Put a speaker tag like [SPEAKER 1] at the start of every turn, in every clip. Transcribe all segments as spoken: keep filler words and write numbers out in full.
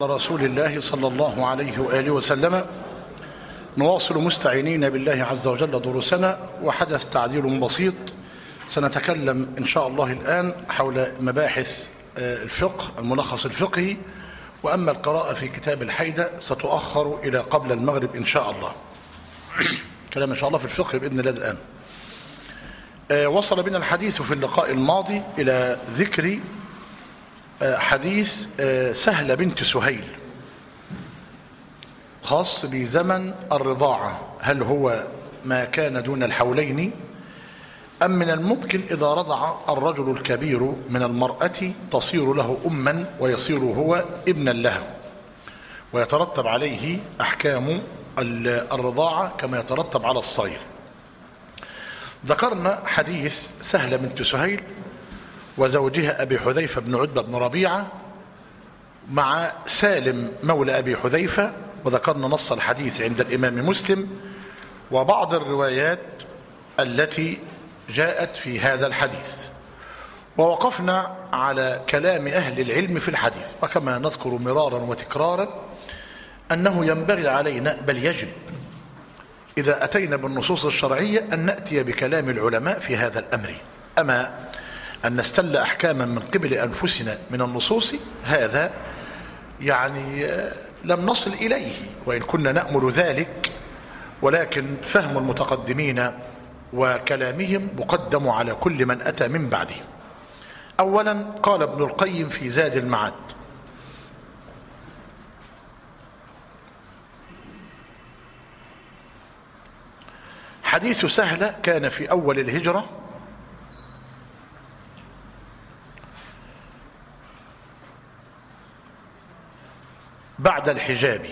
[SPEAKER 1] رسول الله صلى الله عليه وآله وسلم. نواصل مستعينين بالله عز وجل دروسنا، وحدث تعديل بسيط. سنتكلم إن شاء الله الآن حول مباحث الفقه، الملخص الفقهي، وأما القراءة في كتاب الحيدة ستؤخر إلى قبل المغرب إن شاء الله. كلام إن شاء الله في الفقه بإذن الله الآن. وصل بنا الحديث في اللقاء الماضي إلى ذكر حديث سهلة بنت سهيل خاص بزمن الرضاعة، هل هو ما كان دون الحولين أم من الممكن إذا رضع الرجل الكبير من المرأة تصير له أما ويصير هو ابنا لها، ويترتب عليه أحكام الرضاعة كما يترتب على الصغير. ذكرنا حديث سهلة بنت سهيل وزوجها أبي حذيفة بن عتبة بن ربيعة مع سالم مولى أبي حذيفة، وذكرنا نص الحديث عند الإمام مسلم وبعض الروايات التي جاءت في هذا الحديث، ووقفنا على كلام أهل العلم في الحديث. وكما نذكر مرارا وتكرارا أنه ينبغي علينا بل يجب إذا أتينا بالنصوص الشرعية أن نأتي بكلام العلماء في هذا الأمر، أما أن نستل أحكاما من قبل أنفسنا من النصوص هذا يعني لم نصل إليه، وإن كنا نأمل ذلك، ولكن فهم المتقدمين وكلامهم مقدم على كل من أتى من بعده. أولا قال ابن القيم في زاد المعاد: حديث سهلة كان في أول الهجرة بعد الحجاب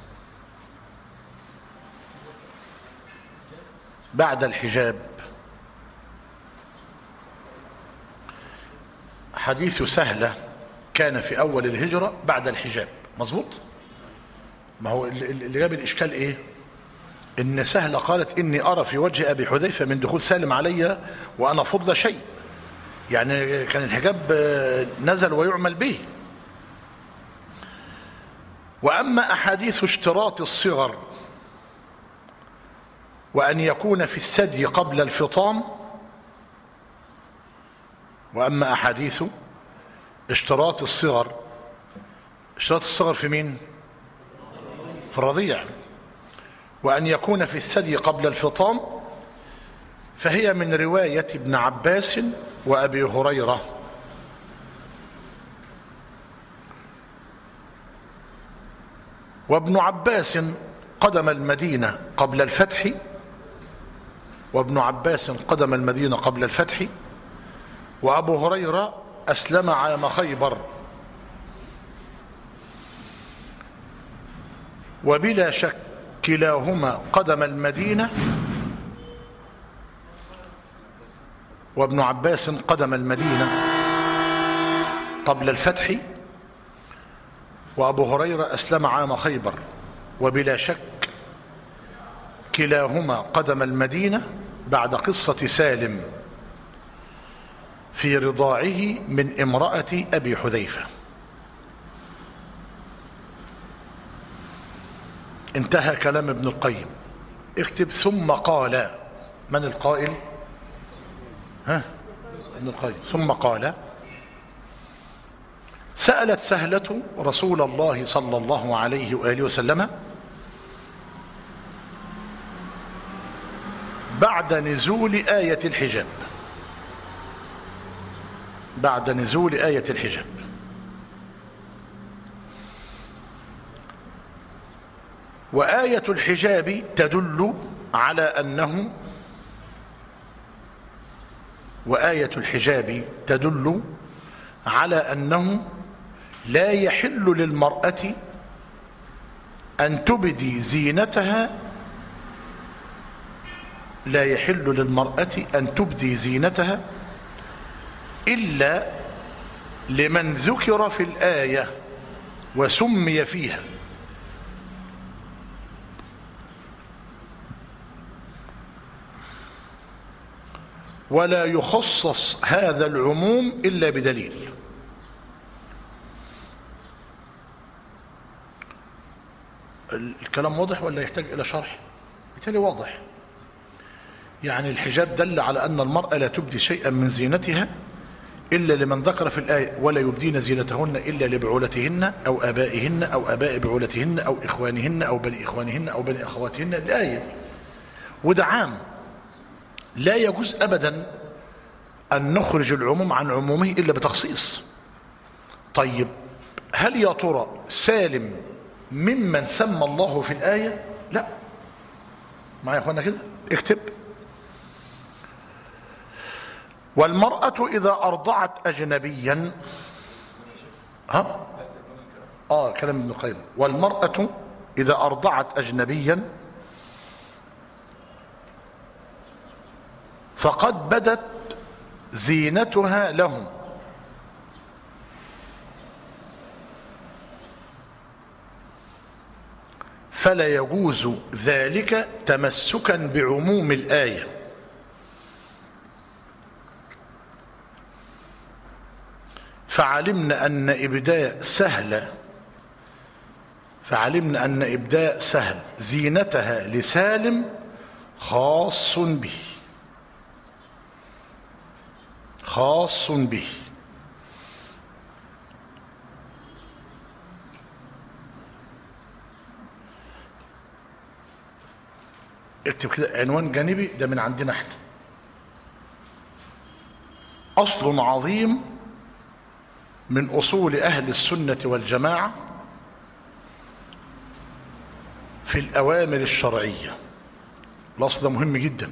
[SPEAKER 1] بعد الحجاب حديث سهلة كان في أول الهجرة بعد الحجاب. مظبوط؟ ما هو اللي جاب الإشكال إيه؟ إن سهلة قالت إني أرى في وجه أبي حذيفة من دخول سالم علي وأنا فضل شيء، يعني كان الحجاب نزل ويعمل به. وأما أحاديث اشتراط الصغر وأن يكون في الثدي قبل الفطام، وأما أحاديث اشتراط الصغر، اشتراط الصغر في مين؟ في الرضيع، وأن يكون في الثدي قبل الفطام، فهي من رواية ابن عباس وأبي هريرة. وابن عباس قدم المدينة قبل الفتح وابن عباس قدم المدينة قبل الفتح وأبو هريرة أسلم عام خيبر، وبلا شك كلاهما قدم المدينة، وابن عباس قدم المدينة قبل الفتح وأبو هريرة أسلم عام خيبر، وبلا شك كلاهما قدم المدينة بعد قصة سالم في رضاعه من امرأة أبي حذيفة. انتهى كلام ابن القيم. اكتب ثم قال. من القائل؟ ها؟ ابن القيم. ثم قال: سألت سهلة رسول الله صلى الله عليه وآله وسلم بعد نزول آية الحجاب بعد نزول آية الحجاب وآية الحجاب تدل على أنه وآية الحجاب تدل على أنه لا يحل للمرأة أن تبدي زينتها لا يحل للمرأة أن تبدي زينتها إلا لمن ذكر في الآية وسمي فيها، ولا يخصص هذا العموم إلا بدليل. الكلام واضح ولا يحتاج إلى شرح؟ بالتالي واضح. يعني الحجاب دل على أن المرأة لا تبدي شيئا من زينتها إلا لمن ذكر في الآية ولا يبدين زينتهن إلا لبعولتهن أو آبائهن أو آباء بعولتهن أو إخوانهن أو بني إخوانهن أو بني أخواتهن، الآية. وده عام، لا يجوز أبدا أن نخرج العموم عن عمومه إلا بتخصيص. طيب هل يا ترى سالم ممن سمى الله في الآية؟ لا. معايا يا اخوانا كده؟ اكتب: والمرأة إذا أرضعت أجنبيا، ها؟ آه كلام ابن القيم. والمرأة إذا أرضعت أجنبيا فقد بدت زينتها لهم، فلا يجوز ذلك تمسكا بعموم الآية. فعلمنا أن إبداء سهل فعلمنا أن إبداء سهل زينتها لسالم خاص به خاص به اكتب كده عنوان جانبي، ده من عندنا احنا. أصل عظيم من أصول أهل السنة والجماعة في الأوامر الشرعية. الأصل ده مهم جدا.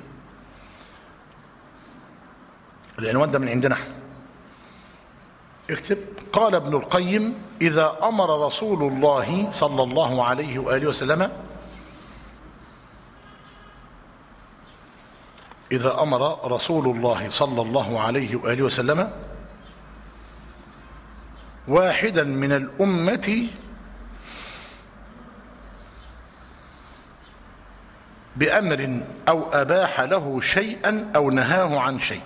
[SPEAKER 1] العنوان ده من عندنا احنا. اكتب: قال ابن القيم: إذا أمر رسول الله صلى الله عليه وآله وسلم إذا أمر رسول الله صلى الله عليه وآله وسلم واحدا من الأمة بأمر أو أباح له شيئا أو نهاه عن شيء.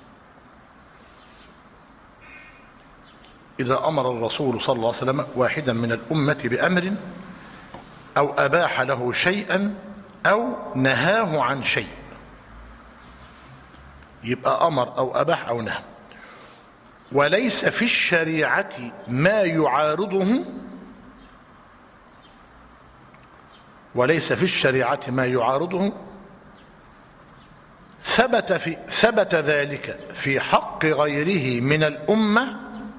[SPEAKER 1] إذا أمر الرسول صلى الله عليه وسلم واحدا من الأمة بأمر أو أباح له شيئا أو نهاه عن شيء، يبقى أمر أو أباح أو نهى، وليس في الشريعة ما يعارضه وليس في الشريعة ما يعارضه ثبت في ثبت ذلك في حق غيره من الأمة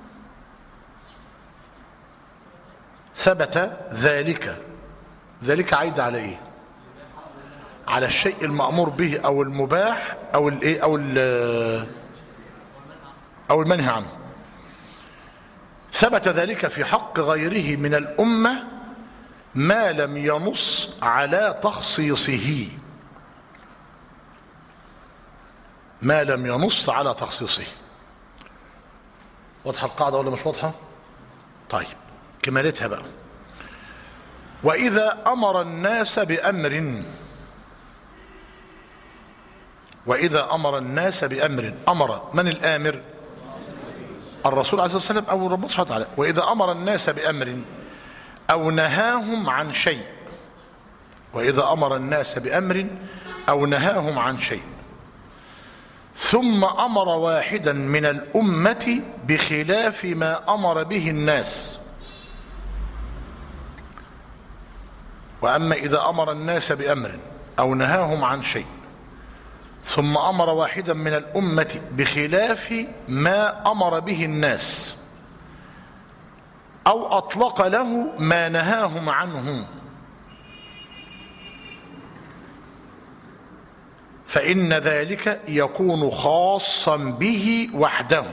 [SPEAKER 1] ثبت ذلك ذلك عايد على ايه؟ على الشيء المأمور به او المباح او الايه او او المنهي عنه. ثبت ذلك في حق غيره من الأمة ما لم ينص على تخصيصه ما لم ينص على تخصيصه. واضحة القاعدة ولا مش واضحة؟ طيب كمالتها بقى: وإذا أمر الناس بأمر وإذا أمر الناس بأمر أمر من الآمر؟ الرسول عليه الصلاة والسلام أو ربنا سبحانه وتعالى. وإذا أمر الناس بأمر أو نهاهم عن شيء وإذا أمر الناس بأمر أو نهاهم عن شيء ثم أمر واحدا من الأمة بخلاف ما أمر به الناس. وأما إذا أمر الناس بأمر أو نهاهم عن شيء ثم أمر واحدا من الأمة بخلاف ما أمر به الناس أو أطلق له ما نهاهم عنه فإن ذلك يكون خاصا به وحده.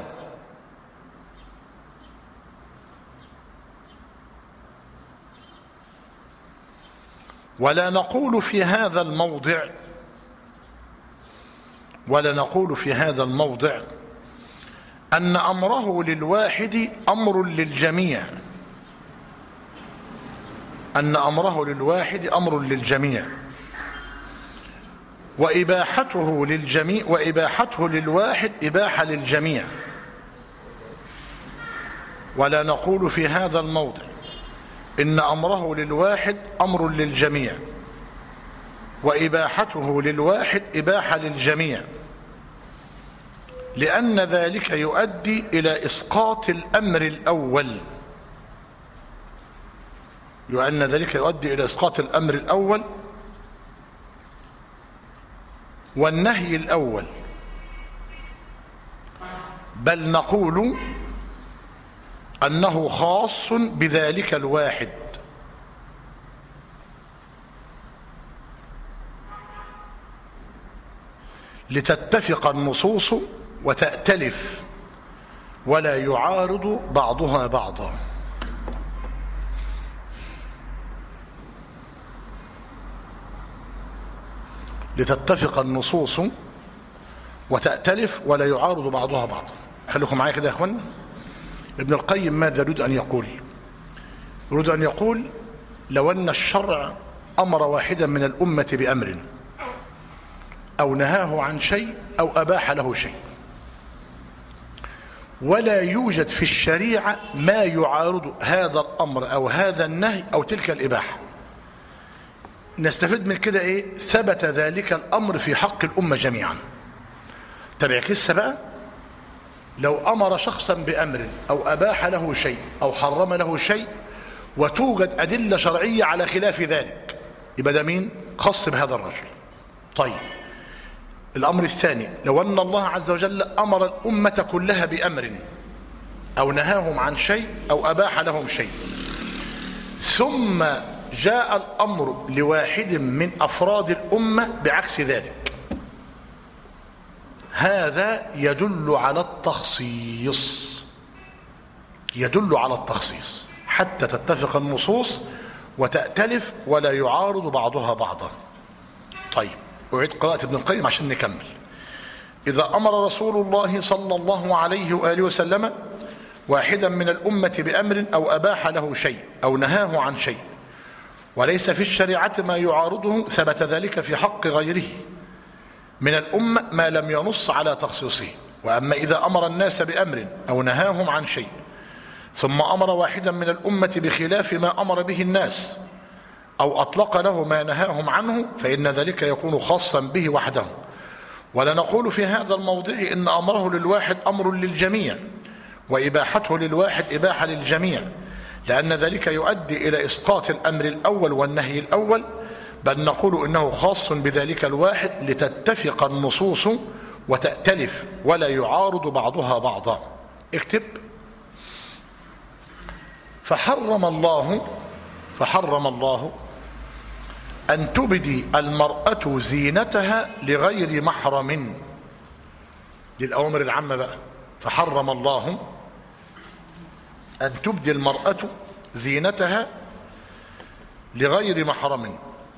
[SPEAKER 1] ولا نقول في هذا الموضع ولا نقول في هذا الموضع أن أمره للواحد أمر للجميع أن أمره للواحد أمر للجميع وإباحته للجميع وإباحته للواحد إباحة للجميع. ولا نقول في هذا الموضع إن أمره للواحد أمر للجميع، وإباحته للواحد إباحة للجميع، لأن ذلك يؤدي إلى إسقاط الأمر الأول لأن ذلك يؤدي إلى إسقاط الأمر الأول والنهي الأول، بل نقول أنه خاص بذلك الواحد، لتتفق النصوص وتأتلف ولا يعارض بعضها بعضا. لتتفق النصوص وتأتلف ولا يعارض بعضها بعضا. خليكم معايا كده يا اخوانا. ابن القيم ماذا يريد أن يقول؟ يريد أن يقول لو أن الشرع أمر واحدا من الأمة بأمر أو نهاه عن شيء أو أباح له شيء، ولا يوجد في الشريعة ما يعارض هذا الأمر أو هذا النهي أو تلك الإباحة، نستفيد من كده إيه؟ ثبت ذلك الأمر في حق الأمة جميعا. تبع كسة بقى، لو أمر شخصا بأمر أو أباح له شيء أو حرم له شيء وتوجد أدلة شرعية على خلاف ذلك، يبقى ده مين؟ خاص بهذا الرجل. طيب الأمر الثاني، لو أن الله عز وجل أمر الأمة كلها بأمر أو نهاهم عن شيء أو أباح لهم شيء، ثم جاء الأمر لواحد من أفراد الأمة بعكس ذلك، هذا يدل على التخصيص يدل على التخصيص حتى تتفق النصوص وتأتلف ولا يعارض بعضها بعضا. طيب أعيد قراءة ابن القيم عشان نكمل. إذا أمر رسول الله صلى الله عليه وآله وسلم واحدا من الأمة بأمر أو أباح له شيء أو نهاه عن شيء وليس في الشريعة ما يعارضه، ثبت ذلك في حق غيره من الأمة ما لم ينص على تخصيصه. وأما إذا أمر الناس بأمر أو نهاهم عن شيء ثم أمر واحدا من الأمة بخلاف ما أمر به الناس أو أطلق له ما نهاهم عنه، فإن ذلك يكون خاصا به وحده. ولا نقول في هذا الموضع إن أمره للواحد أمر للجميع وإباحته للواحد إباحة للجميع، لأن ذلك يؤدي إلى إسقاط الأمر الأول والنهي الأول، بل نقول إنه خاص بذلك الواحد لتتفق النصوص وتأتلف ولا يعارض بعضها بعضا. اكتب: فحرم الله فحرم الله أن تبدي المرأة زينتها لغير محرم. دي الأوامر العامة بقى. فحرم الله أن تبدي المرأة زينتها لغير محرم.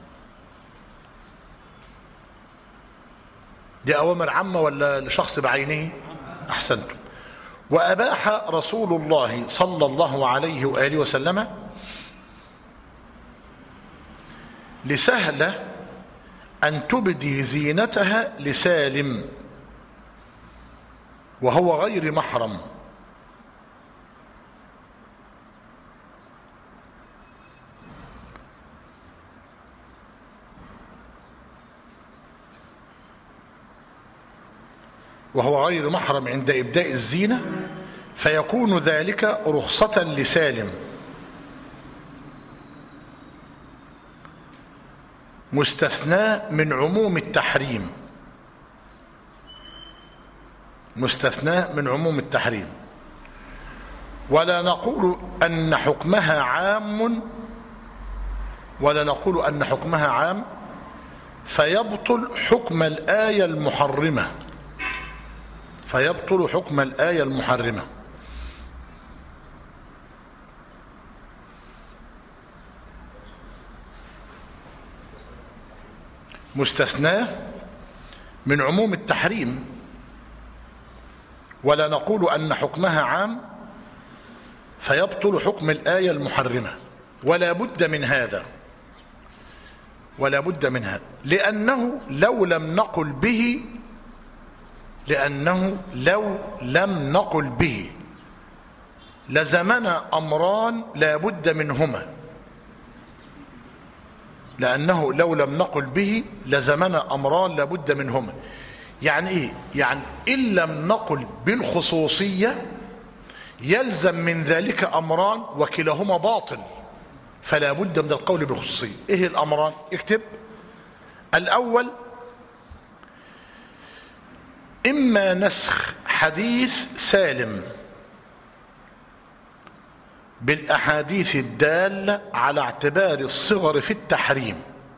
[SPEAKER 1] دي أوامر عامة ولا لشخص بعينه؟ أحسنتم. وأباح رسول الله صلى الله عليه وآله وسلم لسهلة أن تبدي زينتها لسالم وهو غير محرم، وهو غير محرم عند إبداء الزينة، فيكون ذلك رخصة لسالم مستثنى من عموم التحريم مستثنى من عموم التحريم. ولا نقول أن حكمها عام ولا نقول أن حكمها عام فيبطل حكم الآية المحرمة فيبطل حكم الآية المحرمة مستثناه من عموم التحريم. ولا نقول أن حكمها عام فيبطل حكم الآية المحرمة. ولا بد من هذا ولا بد من هذا لأنه لو لم نقل به لأنه لو لم نقل به لزمنا أمران لا بد منهما. لأنه لو لم نقل به لزمنا أمران لابد منهما. يعني إيه؟ يعني إن لم نقل بالخصوصية يلزم من ذلك أمران وكلاهما باطل، فلا بد من القول بالخصوصية. إيه الأمران؟ اكتب. الأول إما نسخ حديث سالم بالأحاديث الدالة على اعتبار الصغر في التحريم.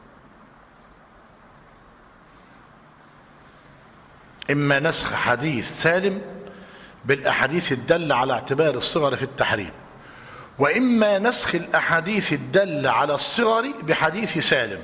[SPEAKER 1] إما نسخ حديث سالم بالأحاديث الدالة على اعتبار الصغر في التحريم، وإما نسخ الأحاديث الدالة على الصغر بحديث سالم.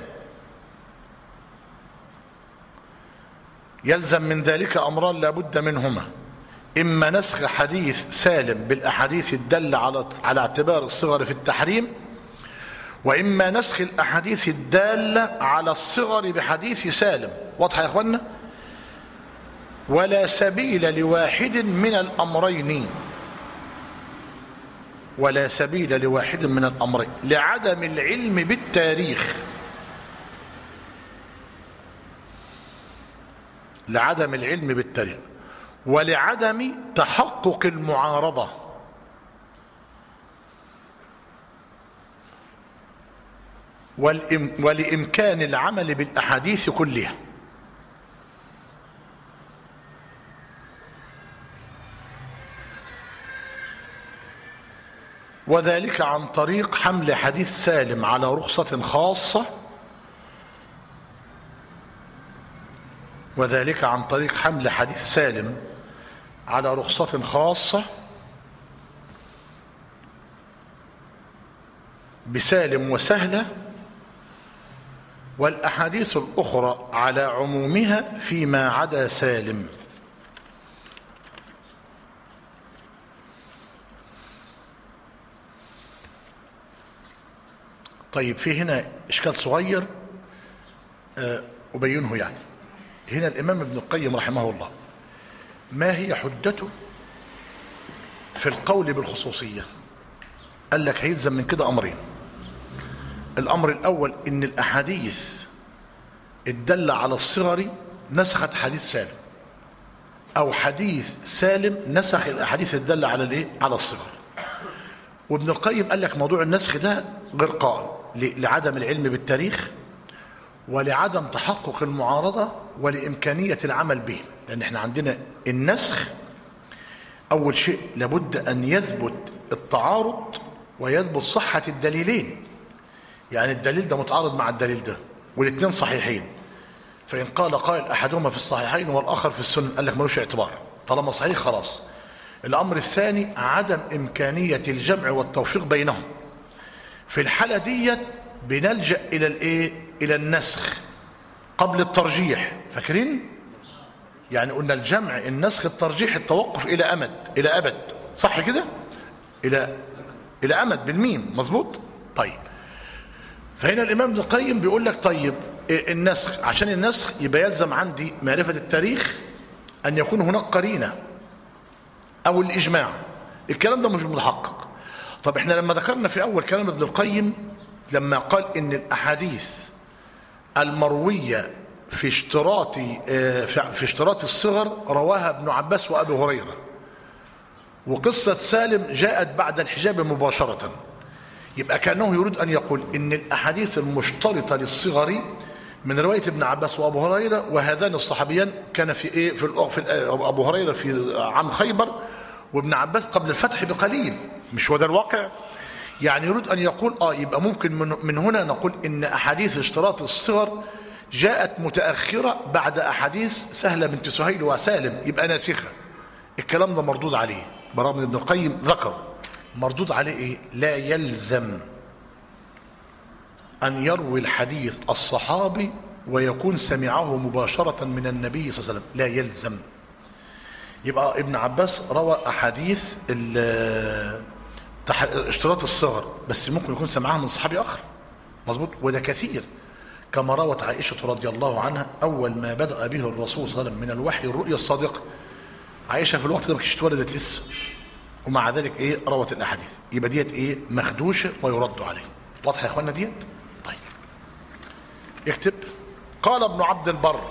[SPEAKER 1] يلزم من ذلك أمران لا بد منهما: إما نسخ حديث سالم بالأحاديث الدالة على على اعتبار الصغر في التحريم، وإما نسخ الأحاديث الدالة على الصغر بحديث سالم. واضحة يا إخوانا؟ ولا سبيل لواحد من الأمرين، ولا سبيل لواحد من الأمرين لعدم العلم بالتاريخ، لعدم العلم بالتاريخ ولعدم تحقق المعارضة، ولإمكان العمل بالأحاديث كلها. وذلك عن طريق حمل حديث سالم على رخصة خاصة وذلك عن طريق حمل حديث سالم على رخصة خاصة بسالم وسهلة، والأحاديث الأخرى على عمومها فيما عدا سالم. طيب في هنا إشكال صغير أبينه. يعني هنا الإمام ابن القيم رحمه الله ما هي حجته في القول بالخصوصية؟ قال لك هيلزم من كده أمرين. الأمر الأول إن الأحاديث الدالة على الصغر نسخت حديث سالم، أو حديث سالم نسخ الأحاديث الدالة على الإيه؟ على الصغر. وابن القيم قال لك موضوع النسخ ده غير قائم لعدم العلم بالتاريخ ولعدم تحقق المعارضة ولإمكانية العمل به. لأن احنا عندنا النسخ أول شيء لابد أن يثبت التعارض ويثبت صحة الدليلين. يعني الدليل ده متعارض مع الدليل ده والاثنين صحيحين، فإن قال قائل أحدهما في الصحيحين والآخر في السنن قال لك ملوش اعتبار، طالما صحيح خلاص. الأمر الثاني عدم إمكانية الجمع والتوفيق بينهم. في الحالة دي بنلجأ إلى الإيه؟ إلى النسخ قبل الترجيح. فاكرين؟ يعني قلنا الجمع النسخ الترجيح التوقف إلى أمد، إلى أبد، صح كده؟ إلى إلى أمد بالميم، مظبوط؟ طيب فهنا الإمام ابن القيم بيقول لك طيب النسخ، عشان النسخ يبقى يلزم عندي معرفة التاريخ أن يكون هناك قرينة أو الإجماع. الكلام ده مش متحقق. طب احنا لما ذكرنا في أول كلام ابن القيم لما قال إن الأحاديث المروية في اشتراط في اشتراط الصغر رواها ابن عباس وأبي هريرة، وقصة سالم جاءت بعد الحجاب مباشرة، يبقى كأنه يريد أن يقول إن الأحاديث المشترطة للصغر من رواية ابن عباس وأبو هريرة، وهذان الصحابيان كان في إيه في, في أبو هريرة في عام خيبر، وابن عباس قبل الفتح بقليل. مش هو ده الواقع؟ يعني يريد أن يقول آه يبقى ممكن من, من هنا نقول إن أحاديث اشتراط الصغر جاءت متأخرة بعد أحاديث سهلة بنت سهيل وسالم، يبقى ناسخة. الكلام ده مردود عليه برغم ابن القيم ذكر مردود عليه إيه؟ لا يلزم أن يروي الحديث الصحابي ويكون سمعه مباشرة من النبي صلى الله عليه وسلم، لا يلزم. يبقى ابن عباس روى أحاديث اشتراط الصغر بس ممكن يكون سمعها من صحابي آخر، مظبوط، وده كثير. كما روت عائشة رضي الله عنها أول ما بدأ به الرسول صلى الله عليه وسلم من الوحي الرؤيا الصادقة. عائشة في الوقت ده ما كانتش اتولدت لسه، ومع ذلك ايه روت الأحاديث. يبقى ديت ايه مخدوشة ويرد عليه. واضحة يا اخوانا ديت؟ طيب اكتب. قال ابن عبد البر: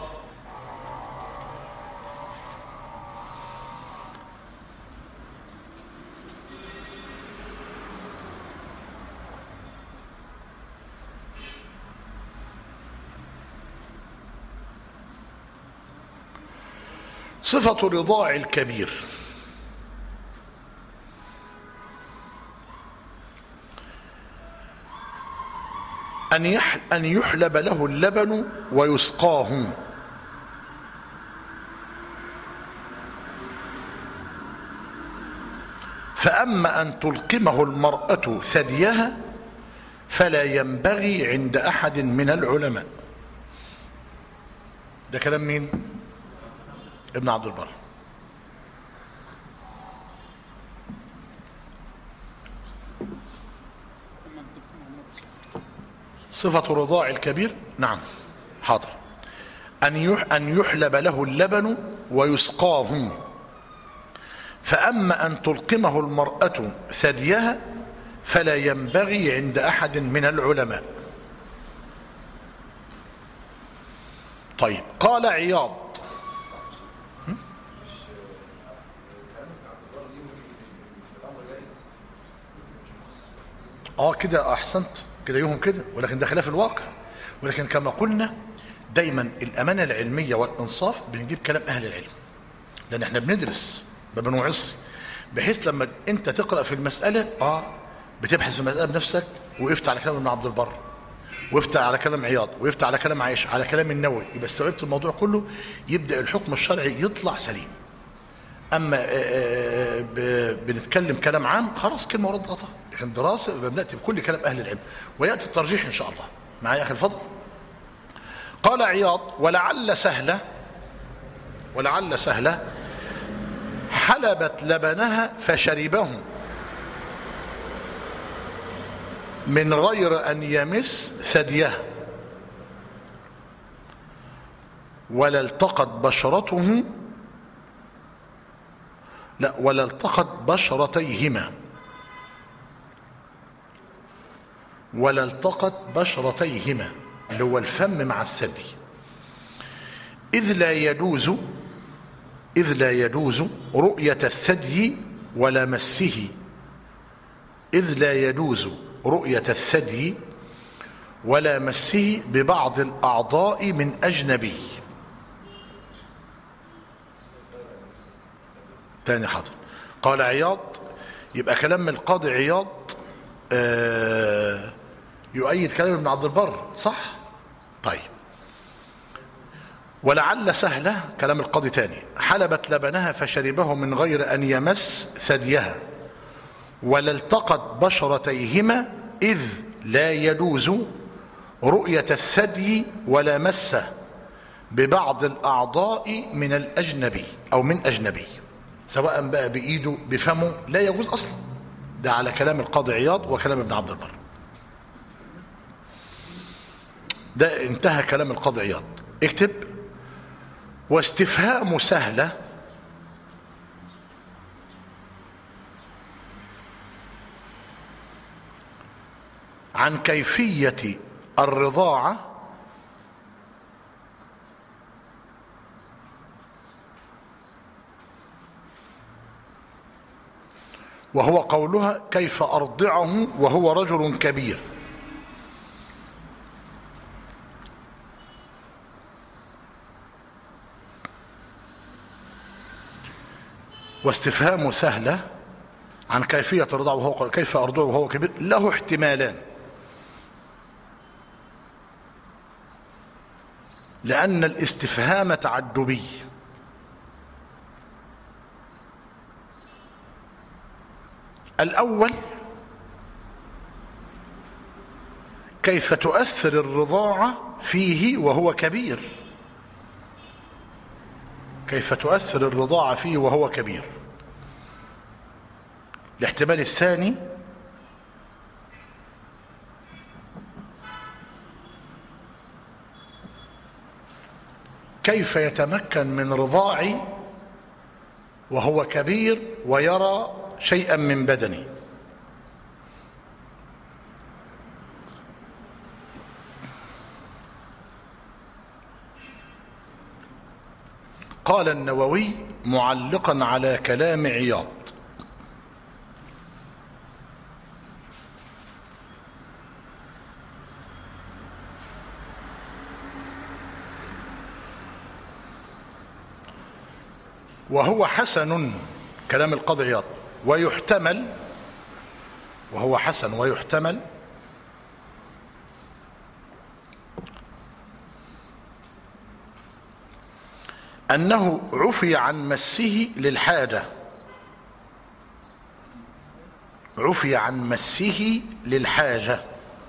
[SPEAKER 1] صفة رضاع الكبير أن يحلب له اللبن ويسقاه، فأما أن تلقمه المرأة ثديها فلا ينبغي عند أحد من العلماء. ده كلام مين؟ ابن عبد البر. صفة رضاع الكبير، نعم حاضر، أن يحلب له اللبن ويسقاه، فأما أن تلقمه المرأة ثديها فلا ينبغي عند أحد من العلماء. طيب، قال عياض: اه كده احسنت، كده يوم كده، ولكن ده خلاف الواقع. ولكن كما قلنا دايما الامانه العلميه والانصاف بنجيب كلام اهل العلم، لان احنا بندرس ما بنوعظ، بحيث لما انت تقرا في المساله اه بتبحث في المساله بنفسك، وقفت على كلام ابن عبد البر، وقفت على كلام عياض، وقفت على كلام عائشه، على كلام النووي، يبقى استوعبت الموضوع كله، يبدا الحكم الشرعي يطلع سليم. اما بنتكلم كلام عام خلاص كلمه ورد غطاء، لكن دراسه بناتي بكل كلام اهل العلم، وياتي الترجيح ان شاء الله. معايا اخي الفضل؟ قال عياض: ولعل سهله ولعل سهله حلبت لبنها فشربه من غير ان يمس ثديها، ولا التقت بشرته لا ولا التقت بشرتيهما ولا التقت بشرتيهما اللي هو الفم مع الثدي، إذ لا يجوز إذ لا يجوز رؤية الثدي ولا مسه إذ لا يجوز رؤية الثدي ولا مسه ببعض الأعضاء من أجنبي. تاني حاضر. قال عياض، يبقى كلام القاضي عياض آه يؤيد كلام ابن عبد البر، صح؟ طيب، ولعل سهلة كلام القاضي تاني: حلبت لبنها فشربه من غير أن يمس ثديها ولا التقت بشرتيهما، إذ لا يجوز رؤية الثدي ولا مسه ببعض الأعضاء من الأجنبي أو من أجنبي، سواء بقى بإيده بفمه، لا يجوز أصلا. ده على كلام القاضي عياض وكلام ابن عبد البر. ده انتهى كلام القاضي عياض. اكتب: واستفهام سهلة عن كيفية الرضاعة وهو قولها: كيف أرضعه وهو رجل كبير. واستفهام سهلة عن كيفية الرضاعة وهو قال كيف أرضعه وهو كبير له احتمالان، لأن الاستفهام تعجبي. الأول: كيف تؤثر الرضاعة فيه وهو كبير كيف تؤثر الرضاعة فيه وهو كبير. الاحتمال الثاني: كيف يتمكن من رضاعي وهو كبير ويرى شيئا من بدني. قال النووي معلقا على كلام عياض: وهو حسن، كلام القاضي عياض، ويحتمل، وهو حسن ويحتمل أنه عفي عن مسه للحاجة، عفي عن مسه للحاجة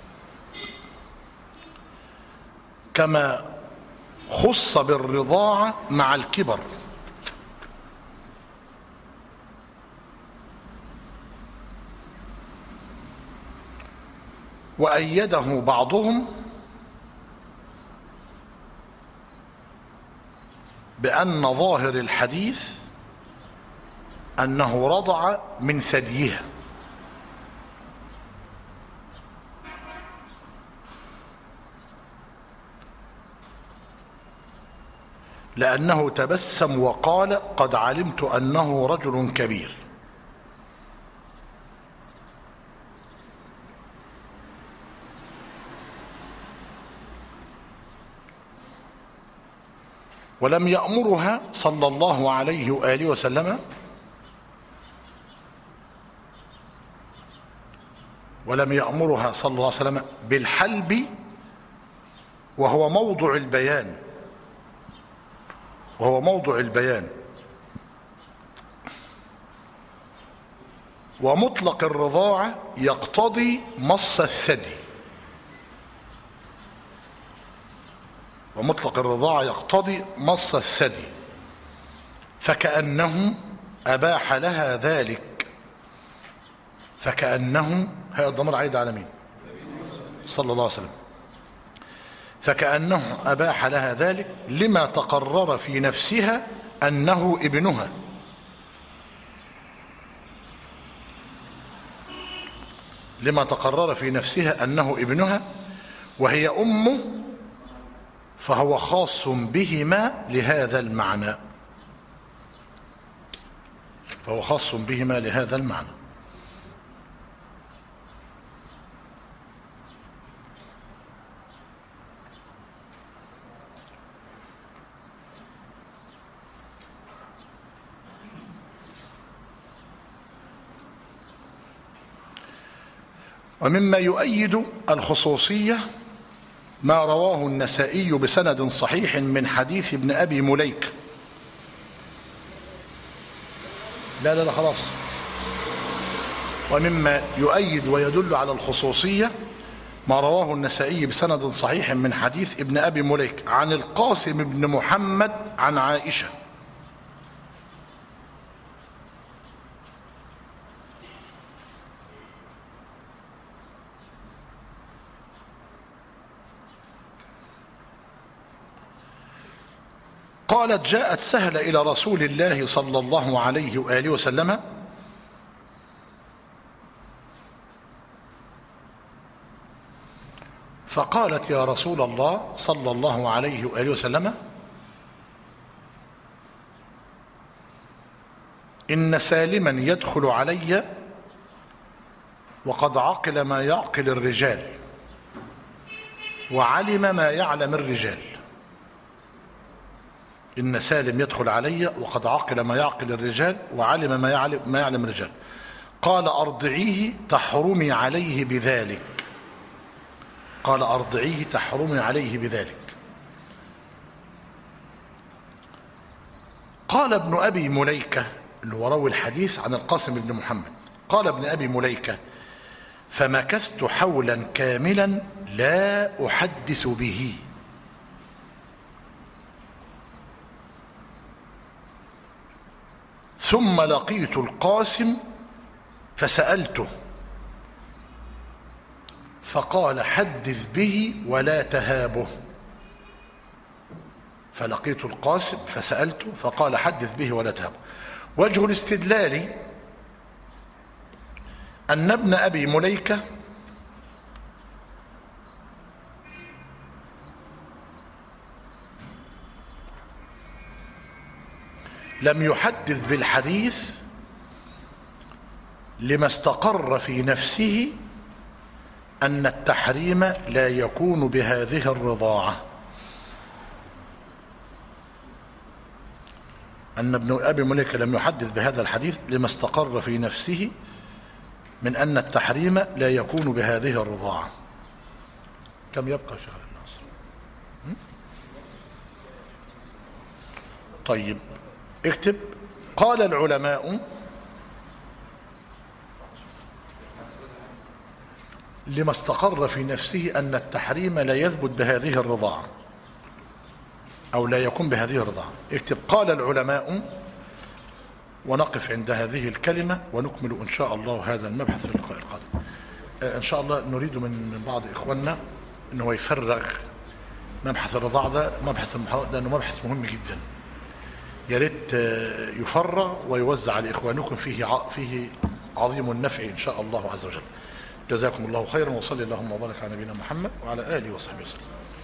[SPEAKER 1] كما خص بالرضاعة مع الكبر. وأيده بعضهم بأن ظاهر الحديث أنه رضع من ثديها، لأنه تبسم وقال: قد علمت أنه رجل كبير. ولم يأمرها صلى الله عليه وآله وسلم ولم يأمرها صلى الله عليه وسلم بالحلب، وهو موضع البيان، وهو موضع البيان ومطلق الرضاعة يقتضي مص الثدي، ومطلق الرضاعة يقتضي مص الثدي، فكأنه أباح لها ذلك، فكأنه، هي الضمير عايد على مين؟ صلى الله عليه وسلم. فكأنه أباح لها ذلك لما تقرر في نفسها أنه ابنها، لما تقرر في نفسها أنه ابنها وهي أمه، فهو خاص بهما لهذا المعنى، فهو خاص بهما لهذا المعنى. ومما يؤيد الخصوصية ما رواه النسائي بسند صحيح من حديث ابن أبي مليكة. لا لا لا خلاص. ومما يؤيد ويدل على الخصوصية ما رواه النسائي بسند صحيح من حديث ابن أبي مليكة عن القاسم بن محمد عن عائشة قالت: جاءت سهلة إلى رسول الله صلى الله عليه وآله وسلم فقالت: يا رسول الله صلى الله عليه وآله وسلم، إن سالما يدخل علي وقد عقل ما يعقل الرجال وعلم ما يعلم الرجال. إن سالم يدخل علي وقد عقل ما يعقل الرجال وعلم ما يعلم, ما يعلم الرجال. قال: أرضعيه تحرمي عليه بذلك. قال: أرضعيه تحرمي عليه بذلك. قال ابن أبي مليكة اللي هو راوي الحديث عن القاسم بن محمد، قال ابن أبي مليكة: فمكثت حولا كاملا لا أحدث به، ثم لقيت القاسم فسألته فقال: حدث به ولا تهابه. فلقيت القاسم فسألته فقال: حدث به ولا تهابه. وجه الاستدلال أن ابن أبي مليكة لم يحدث بالحديث لما استقر في نفسه أن التحريم لا يكون بهذه الرضاعة. أن ابن أبي مليكة لم يحدث بهذا الحديث لما استقر في نفسه من أن التحريم لا يكون بهذه الرضاعة. كم يبقى شهر الناصر؟ طيب اكتب: قال العلماء لما استقر في نفسه أن التحريم لا يثبت بهذه الرضاعة أو لا يكون بهذه الرضاعة. اكتب: قال العلماء، ونقف عند هذه الكلمة ونكمل إن شاء الله هذا المبحث في اللقاء القادم. إن شاء الله نريد من بعض إخواننا أنه يفرغ مبحث الرضاعة ده، مبحث المحرمات، لأنه مبحث مهم جدا. يا ريت يفرغ ويوزع لإخوانكم، فيه فيه عظيم النفع إن شاء الله عز وجل. جزاكم الله خيرا، وصلي اللهم وبارك على نبينا محمد وعلى آله وصحبه وسلم.